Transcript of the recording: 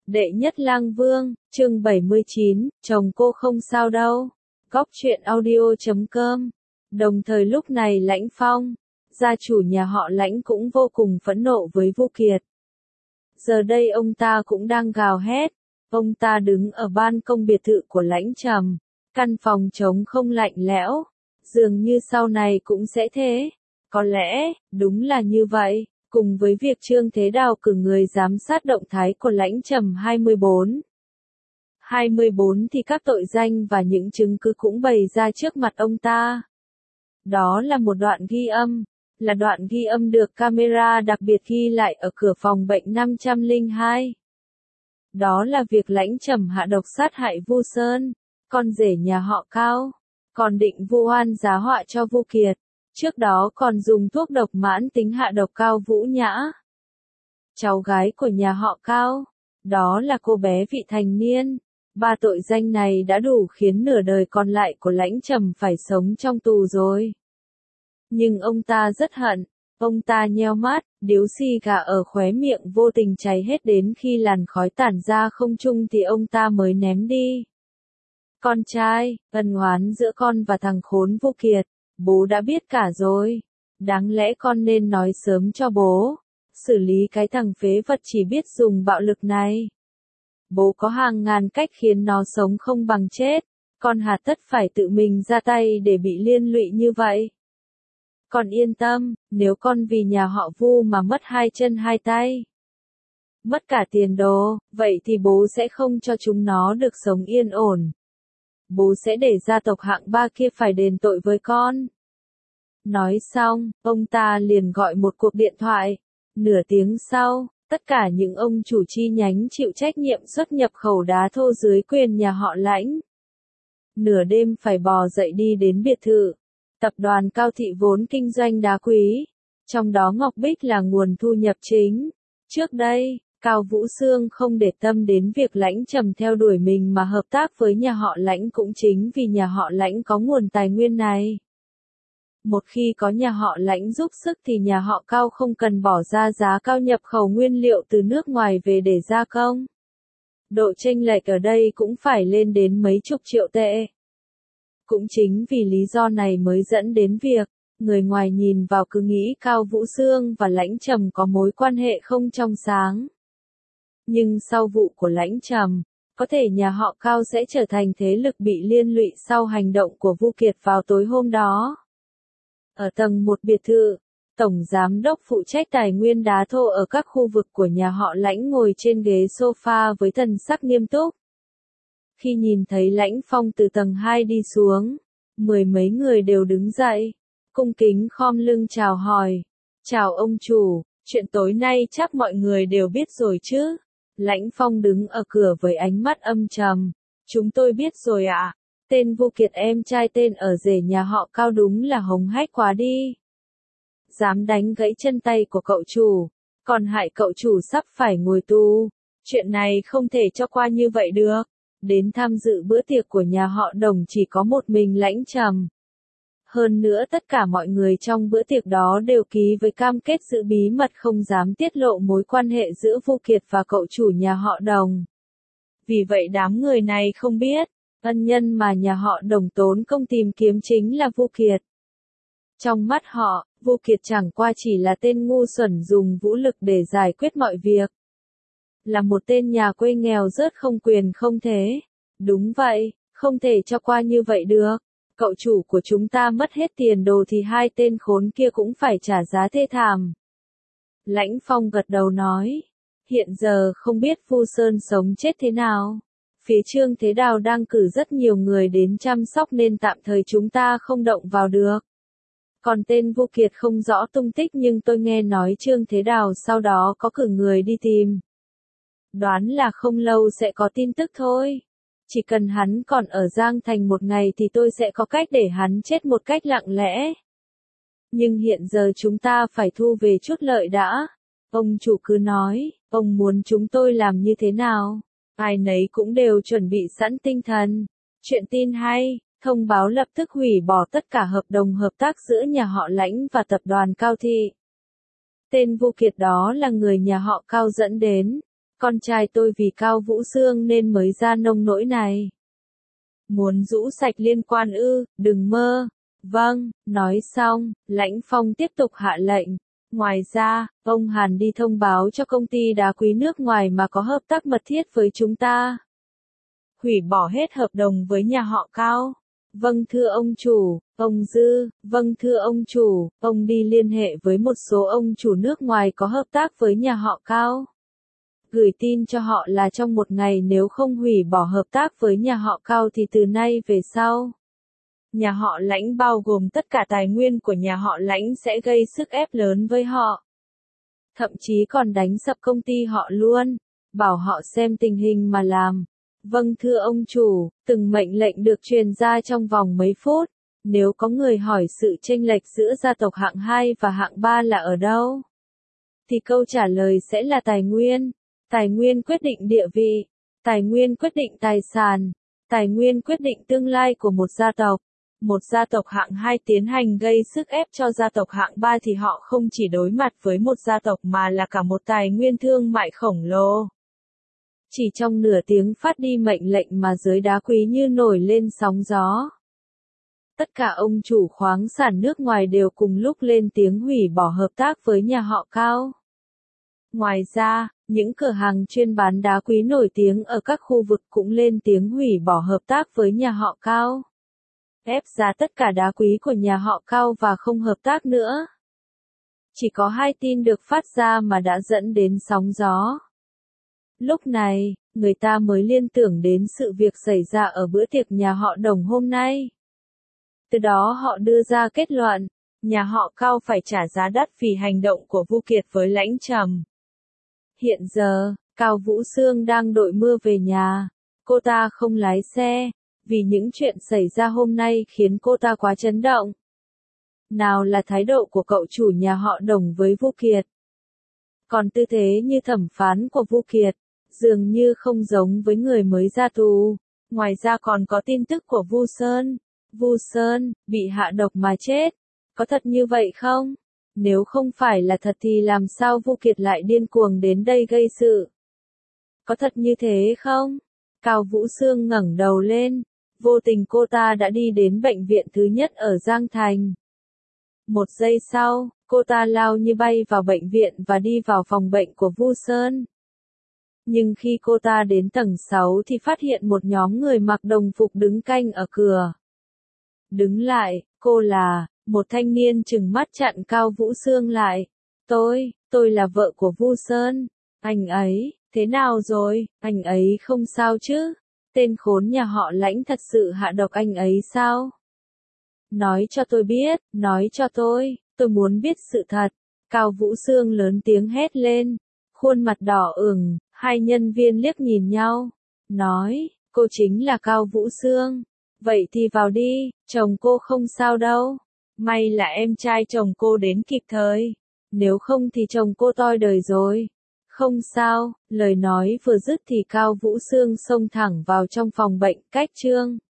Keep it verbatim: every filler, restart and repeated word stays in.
Đệ nhất lang vương, chương bảy mươi chín, chồng cô không sao đâu. Góc truyện audio chấm com. Đồng thời lúc này Lãnh Phong, gia chủ nhà họ Lãnh cũng vô cùng phẫn nộ với Vu Kiệt. Giờ đây ông ta cũng đang gào hét. Ông ta đứng ở ban công biệt thự của Lãnh Trầm. Căn phòng trống không lạnh lẽo. Dường như sau này cũng sẽ thế. Có lẽ, đúng là như vậy. Cùng với việc Trương Thế Đào cử người giám sát động thái của Lãnh Trầm hai mươi bốn. hai mươi bốn thì các tội danh và những chứng cứ cũng bày ra trước mặt ông ta. Đó là một đoạn ghi âm, là đoạn ghi âm được camera đặc biệt ghi lại ở cửa phòng bệnh năm trăm lẻ hai. Đó là việc Lãnh Trầm hạ độc sát hại Vu Sơn, con rể nhà họ Cao, còn định vu oan giá họa cho Vu Kiệt. Trước đó còn dùng thuốc độc mãn tính hạ độc Cao Vũ Nhã, cháu gái của nhà họ Cao. Đó là cô bé vị thành niên. Ba tội danh này đã đủ khiến nửa đời còn lại của Lãnh Trầm phải sống trong tù rồi. Nhưng ông ta rất hận. Ông ta nheo mắt, điếu xì gà ở khóe miệng vô tình cháy hết đến khi làn khói tản ra không trung thì ông ta mới ném đi. Con trai, ân oán giữa con và thằng khốn Vu Kiệt, bố đã biết cả rồi. Đáng lẽ con nên nói sớm cho bố. Xử lý cái thằng phế vật chỉ biết dùng bạo lực này. Bố có hàng ngàn cách khiến nó sống không bằng chết. Con hà tất phải tự mình ra tay để bị liên lụy như vậy. Con yên tâm, nếu con vì nhà họ Vu mà mất hai chân hai tay, mất cả tiền đồ, vậy thì bố sẽ không cho chúng nó được sống yên ổn. Bố sẽ để gia tộc hạng ba kia phải đền tội với con. Nói xong, ông ta liền gọi một cuộc điện thoại. Nửa tiếng sau, tất cả những ông chủ chi nhánh chịu trách nhiệm xuất nhập khẩu đá thô dưới quyền nhà họ Lãnh. Nửa đêm phải bò dậy đi đến biệt thự. Tập đoàn Cao Thị vốn kinh doanh đá quý. Trong đó Ngọc Bích là nguồn thu nhập chính. Trước đây, Cao Vũ Sương không để tâm đến việc Lãnh Trầm theo đuổi mình mà hợp tác với nhà họ Lãnh cũng chính vì nhà họ Lãnh có nguồn tài nguyên này. Một khi có nhà họ Lãnh giúp sức thì nhà họ Cao không cần bỏ ra giá cao nhập khẩu nguyên liệu từ nước ngoài về để gia công. Độ chênh lệch ở đây cũng phải lên đến mấy chục triệu tệ. Cũng chính vì lý do này mới dẫn đến việc, người ngoài nhìn vào cứ nghĩ Cao Vũ Sương và Lãnh Trầm có mối quan hệ không trong sáng. Nhưng sau vụ của Lãnh Trầm, có thể nhà họ Cao sẽ trở thành thế lực bị liên lụy sau hành động của Vu Kiệt vào tối hôm đó. Ở tầng một biệt thự, Tổng Giám đốc phụ trách tài nguyên đá thô ở các khu vực của nhà họ Lãnh ngồi trên ghế sofa với thần sắc nghiêm túc. Khi nhìn thấy Lãnh Phong từ tầng hai đi xuống, mười mấy người đều đứng dậy, cung kính khom lưng chào hỏi. Chào ông chủ, chuyện tối nay chắc mọi người đều biết rồi chứ. Lãnh Phong đứng ở cửa với ánh mắt âm trầm. Chúng tôi biết rồi ạ. Tên Vu Kiệt em trai tên ở rể nhà họ Cao đúng là hống hách quá đi. Dám đánh gãy chân tay của cậu chủ, còn hại cậu chủ sắp phải ngồi tù. Chuyện này không thể cho qua như vậy được. Đến tham dự bữa tiệc của nhà họ Đồng chỉ có một mình Lãnh Trầm. Hơn nữa tất cả mọi người trong bữa tiệc đó đều ký với cam kết giữ bí mật không dám tiết lộ mối quan hệ giữa Vu Kiệt và cậu chủ nhà họ Đồng. Vì vậy đám người này không biết, ân nhân mà nhà họ Đồng tốn công tìm kiếm chính là Vu Kiệt. Trong mắt họ, Vu Kiệt chẳng qua chỉ là tên ngu xuẩn dùng vũ lực để giải quyết mọi việc. Là một tên nhà quê nghèo rớt không quyền không thế. Đúng vậy, không thể cho qua như vậy được. Cậu chủ của chúng ta mất hết tiền đồ thì hai tên khốn kia cũng phải trả giá thê thảm. Lãnh Phong gật đầu nói. Hiện giờ không biết Vu Sơn sống chết thế nào. Phía Trương Thế Đào đang cử rất nhiều người đến chăm sóc nên tạm thời chúng ta không động vào được. Còn tên Vu Kiệt không rõ tung tích nhưng tôi nghe nói Trương Thế Đào sau đó có cử người đi tìm. Đoán là không lâu sẽ có tin tức thôi. Chỉ cần hắn còn ở Giang Thành một ngày thì tôi sẽ có cách để hắn chết một cách lặng lẽ. Nhưng hiện giờ chúng ta phải thu về chút lợi đã. Ông chủ cứ nói, ông muốn chúng tôi làm như thế nào? Ai nấy cũng đều chuẩn bị sẵn tinh thần. Chuyện tin hay, thông báo lập tức hủy bỏ tất cả hợp đồng hợp tác giữa nhà họ Lãnh và tập đoàn Cao Thị. Tên Vu Kiệt đó là người nhà họ Cao dẫn đến. Con trai tôi vì Cao Vũ Xương nên mới ra nông nỗi này. Muốn rũ sạch liên quan ư, đừng mơ. Vâng, nói xong, Lãnh Phong tiếp tục hạ lệnh. Ngoài ra, ông Hàn đi thông báo cho công ty đá quý nước ngoài mà có hợp tác mật thiết với chúng ta. Hủy bỏ hết hợp đồng với nhà họ Cao. Vâng thưa ông chủ, ông Dư, vâng thưa ông chủ, ông đi liên hệ với một số ông chủ nước ngoài có hợp tác với nhà họ Cao. Gửi tin cho họ là trong một ngày nếu không hủy bỏ hợp tác với nhà họ Cao thì từ nay về sau, nhà họ Lãnh bao gồm tất cả tài nguyên của nhà họ Lãnh sẽ gây sức ép lớn với họ. Thậm chí còn đánh sập công ty họ luôn, bảo họ xem tình hình mà làm. Vâng thưa ông chủ, từng mệnh lệnh được truyền ra trong vòng mấy phút. Nếu có người hỏi sự chênh lệch giữa gia tộc hạng hai và hạng ba là ở đâu, thì câu trả lời sẽ là tài nguyên. Tài nguyên quyết định địa vị, tài nguyên quyết định tài sản, tài nguyên quyết định tương lai của một gia tộc. Một gia tộc hạng hai tiến hành gây sức ép cho gia tộc hạng ba thì họ không chỉ đối mặt với một gia tộc mà là cả một tài nguyên thương mại khổng lồ. Chỉ trong nửa tiếng phát đi mệnh lệnh mà giới đá quý như nổi lên sóng gió. Tất cả ông chủ khoáng sản nước ngoài đều cùng lúc lên tiếng hủy bỏ hợp tác với nhà họ Cao. Ngoài ra, những cửa hàng chuyên bán đá quý nổi tiếng ở các khu vực cũng lên tiếng hủy bỏ hợp tác với nhà họ Cao. Ép giá tất cả đá quý của nhà họ Cao và không hợp tác nữa. Chỉ có hai tin được phát ra mà đã dẫn đến sóng gió. Lúc này, người ta mới liên tưởng đến sự việc xảy ra ở bữa tiệc nhà họ Đồng hôm nay. Từ đó họ đưa ra kết luận, nhà họ Cao phải trả giá đắt vì hành động của Vu Kiệt với Lãnh Trầm. Hiện giờ, Cao Vũ Xương đang đội mưa về nhà. Cô ta không lái xe, vì những chuyện xảy ra hôm nay khiến cô ta quá chấn động. Nào là thái độ của cậu chủ nhà họ Đồng với Vu Kiệt. Còn tư thế như thẩm phán của Vu Kiệt, dường như không giống với người mới ra tù. Ngoài ra còn có tin tức của Vu Sơn. Vu Sơn, bị hạ độc mà chết. Có thật như vậy không? Nếu không phải là thật thì làm sao Vu Kiệt lại điên cuồng đến đây gây sự? Có thật như thế không? Cao Vũ Xương ngẩng đầu lên. Vô tình cô ta đã đi đến bệnh viện thứ nhất ở Giang Thành. Một giây sau, cô ta lao như bay vào bệnh viện và đi vào phòng bệnh của Vu Sơn. Nhưng khi cô ta đến tầng sáu thì phát hiện một nhóm người mặc đồng phục đứng canh ở cửa. Đứng lại, cô là, một thanh niên trừng mắt chặn Cao Vũ Xương lại. Tôi, tôi là vợ của Vu Sơn. Anh ấy, thế nào rồi, anh ấy không sao chứ? Tên khốn nhà họ Lãnh thật sự hạ độc anh ấy sao? Nói cho tôi biết, nói cho tôi, tôi muốn biết sự thật. Cao Vũ Xương lớn tiếng hét lên, khuôn mặt đỏ ửng, hai nhân viên liếc nhìn nhau, nói, cô chính là Cao Vũ Xương. Vậy thì vào đi, chồng cô không sao đâu. May là em trai chồng cô đến kịp thời. Nếu không thì chồng cô toi đời rồi. Không sao, lời nói vừa dứt thì Cao Vũ Xương xông thẳng vào trong phòng bệnh, cách Trương